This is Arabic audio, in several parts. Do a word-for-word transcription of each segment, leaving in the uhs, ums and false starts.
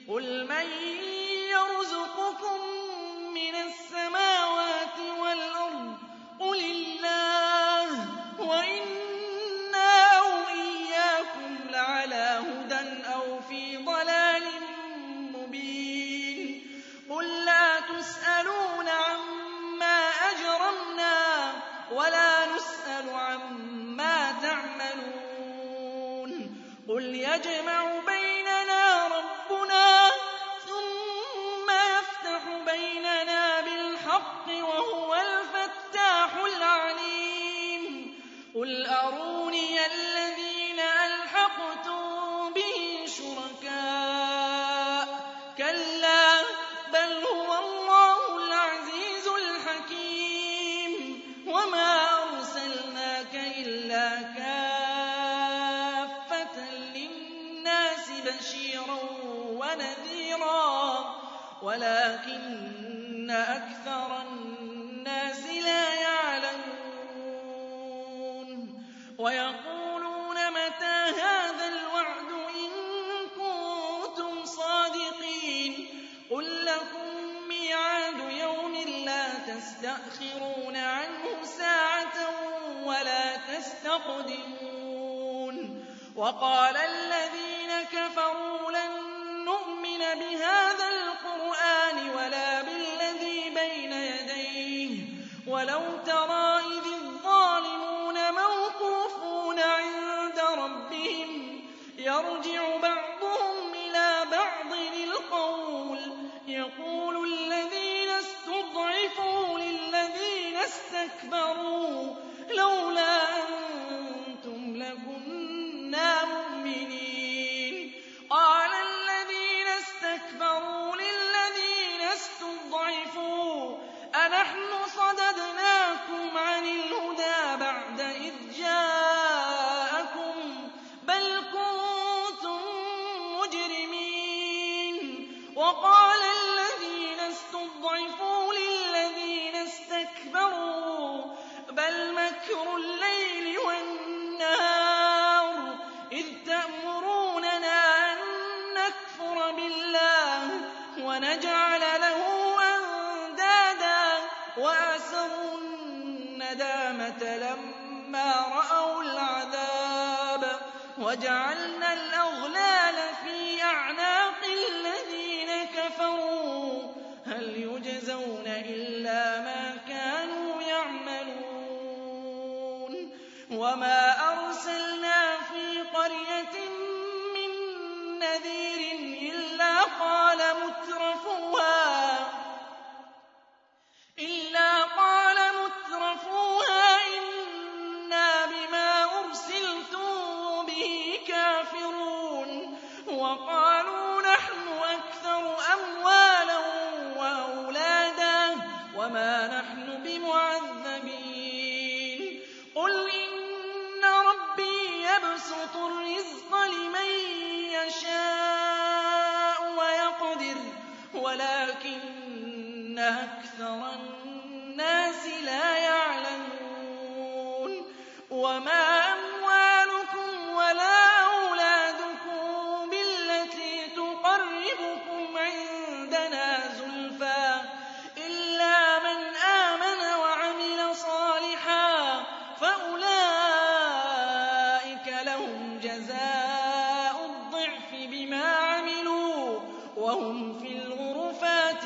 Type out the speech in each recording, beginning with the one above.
قُلْ مَن يَرْزُقُكُم مِّنَ السَّمَاوَاتِ وَالْأَرْضِ قُلِ اللَّهُ وَإِنَّا أَوْ إِيَّاكُمْ لَعَلَىٰ هُدًى أَوْ فِي ضَلَالٍ مُّبِينٍ قُل لَّا تُسْأَلُونَ عَمَّا أَجْرَمْنَا وَلَا نُسْأَلُ عَمَّا تَعْمَلُونَ قُلْ يَجْمَعُ بَيْنَنَا رَبُّنَا ثُمَّ يَفْتَحُ بَيْنَنَا بِالْحَقِّ وَهُوَ الْفَتَّاحُ الْعَلِيمُ قُلْ أَرُونِيَ الَّذِينَ أَلْحَقْتُم بِهِ شُرَكَاءَ ۖ كَلَّا بَلْ هُوَ اللَّهُ الْعَزِيزُ الْحَكِيمُ وَمَا أَرْسَلْنَاكَ إِلَّا كَافَّةً لِّلنَّاسِ بَشِيرًا وَنَذِيرًا وَلَٰكِنَّ أَكْثَرَ النَّاسِ لَا يَعْلَمُونَ وَيَقُولُونَ مَتَىٰ هَٰذَا الْوَعْدُ إِن كُنتُمْ صَادِقِينَ قُل لَّكُم مِّيعَادُ يَوْمٍ لَّا تَسْتَأْخِرُونَ عَنْهُ سَاعَةً وَلَا تَسْتَقْدِمُونَ وَقَالَ الَّذِينَ كَفَرُوا لَن نُّؤْمِنَ بِهَٰذَا الْقُرْآنِ وَلَا بِالَّذِي بَيْنَ يَدَيْهِ وَلَوْ تَرَىٰ إِذِ الظَّالِمُونَ مَوْقُوفُونَ عِندَ رَبِّهِمْ يَرْجِعُ بَعْضُهُمْ إِلَىٰ بَعْضٍ الْقَوْلَ يَقُولُ الَّذِينَ اسْتُضْعِفُوا لِلَّذِينَ اسْتَكْبَرُوا لَوْلَا أَنتُمْ لَكُنَّا مُؤْمِنِينَ قَالَ الَّذِينَ اسْتَكْبَرُوا لِلَّذِينَ اسْتُضْعِفُوا أَنَحْنُ صَدَدْنَاكُمْ عَنِ الْهُدَىٰ بَعْدَ إِذْ جَاءَكُم بَلْ كُنتُم مُّجْرِمِينَ وَقَالَ الَّذِينَ اسْتُضْعِفُوا لِلَّذِينَ اسْتَكْبَرُوا بَلْ مَكْرُ اللَّيْلِ وَالنَّهَارِ إِذْ تَأْمُرُونَنَا أَن نَّكْفُرَ بِاللَّهِ وَنَجْعَلَ لَهُ أَندَادًا وَأَسَرُّوا النَّدَامَةَ لَمَّا رَأَوُا الْعَذَابَ وَجَعَلْنَا الْأَغْلَالَ فِي أَعْنَاقِ الَّذِينَ كَفَرُوا هَلْ يُجْزَوْنَ إِلَّا مَا كَانُوا يَعْمَلُونَ وَمَا أَرْسَلْنَا فِي قَرْيَةٍ مِّن نَّذِيرٍ إِلَّا قَالَ مُتْرَفُوهَا إِنَّا بِمَا أُرْسِلْتُم بِهِ كَافِرُونَ وَقَالُوا نَحْنُ أَكْثَرُ أَمْوَالًا وَأَوْلَادًا وَمَا نَحْنُ بِمُعَذَّبِينَ قُلْ إِنَّ رَبِّي يَبْسُطُ الرِّزْقَ لِمَن يَشَاءُ وَيَقْدِرُ وَلَٰكِنَّ أَكْثَرَ النَّاسِ لَا يَعْلَمُونَ وَمَا أَمْوَالُكُمْ وَلَا أَوْلَادُكُم بِالَّتِي تُقَرِّبُكُمْ عِندَنَا زُلْفَىٰ إِلَّا مَنْ آمَنَ وَعَمِلَ صَالِحًا فَأُولَٰئِكَ لَهُمْ جَزَاءُ الضِّعْفِ بِمَا عَمِلُوا وَهُمْ فِي الْغُرُفَاتِ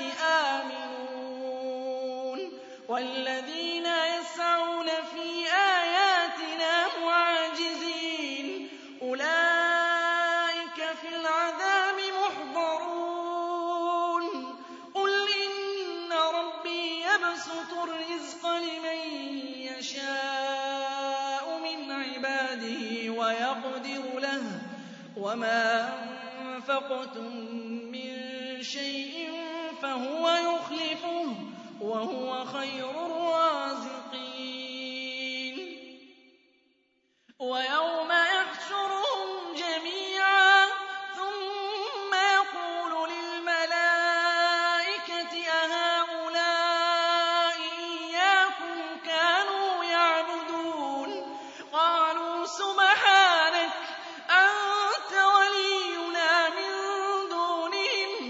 آمِنُونَ وَالَّذِينَ يَسْعَوْنَ فِي آيَاتِنَا مُعَاجِزِينَ أُولَٰئِكَ فِي الْعَذَابِ مُحْضَرُونَ قُلْ إِنَّ رَبِّي يَبْسُطُ الرِّزْقَ لِمَن يَشَاءُ مِنْ عِبَادِهِ وَيَقْدِرُ لَهُ وَمَا أَنفَقْتُم مِّن شَيْءٍ فَهُوَ يُخْلِفُهُ وَهُوَ خَيْرُ الرَّازِقِينَ وَيَوْمَ يَحْشُرُهُمْ جَمِيعًا ثُمَّ يَقُولُ لِلْمَلَائِكَةِ أَهَٰؤُلَاءِ إِيَّاكُمْ كَانُوا يَعْبُدُونَ قَالُوا سُبْحَانَكَ أَنتَ وَلِيُّنَا مِن دُونِهِمْ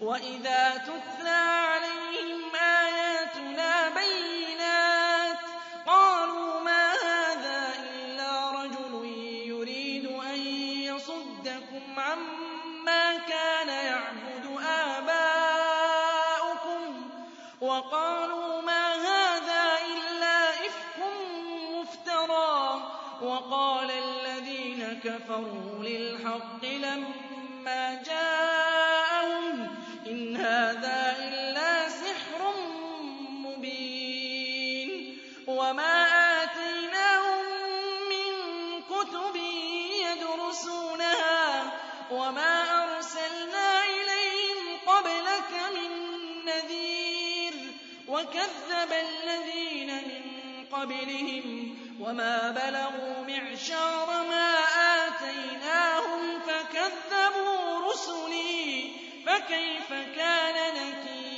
وَإِذَا تُتْلَىٰ عَلَيْهِمْ آيَاتُنَا بَيِّنَاتٍ قَالُوا مَا هَٰذَا إِلَّا رَجُلٌ يُرِيدُ أَن يَصُدَّكُمْ عَمَّا كَانَ يَعْبُدُ آبَاؤُكُمْ وَقَالُوا مَا هَٰذَا إِلَّا إِفْكٌ مُّفْتَرًى وَقَالَ الَّذِينَ كَفَرُوا لِلْحَقِّ لَمَّا جَاءَهُمْ إِنْ هَٰذَا إِلَّا سِحْرٌ مُّبِينٌ وَمَا آتَيْنَاهُم مِّن كُتُبٍ يَدْرُسُونَهَا وَمَا أَرْسَلْنَا إِلَيْهِمْ قَبْلَكَ مِن نَّذِيرٍ وَكَذَّبَ الَّذِينَ مِن قَبْلِهِمْ وَمَا بَلَغُوا مِعْشَارَ مَا آتَيْنَاهُمْ فَكَذَّبُوا رُسُلِي فَكَيْفَ كَانَ نَكِيرِ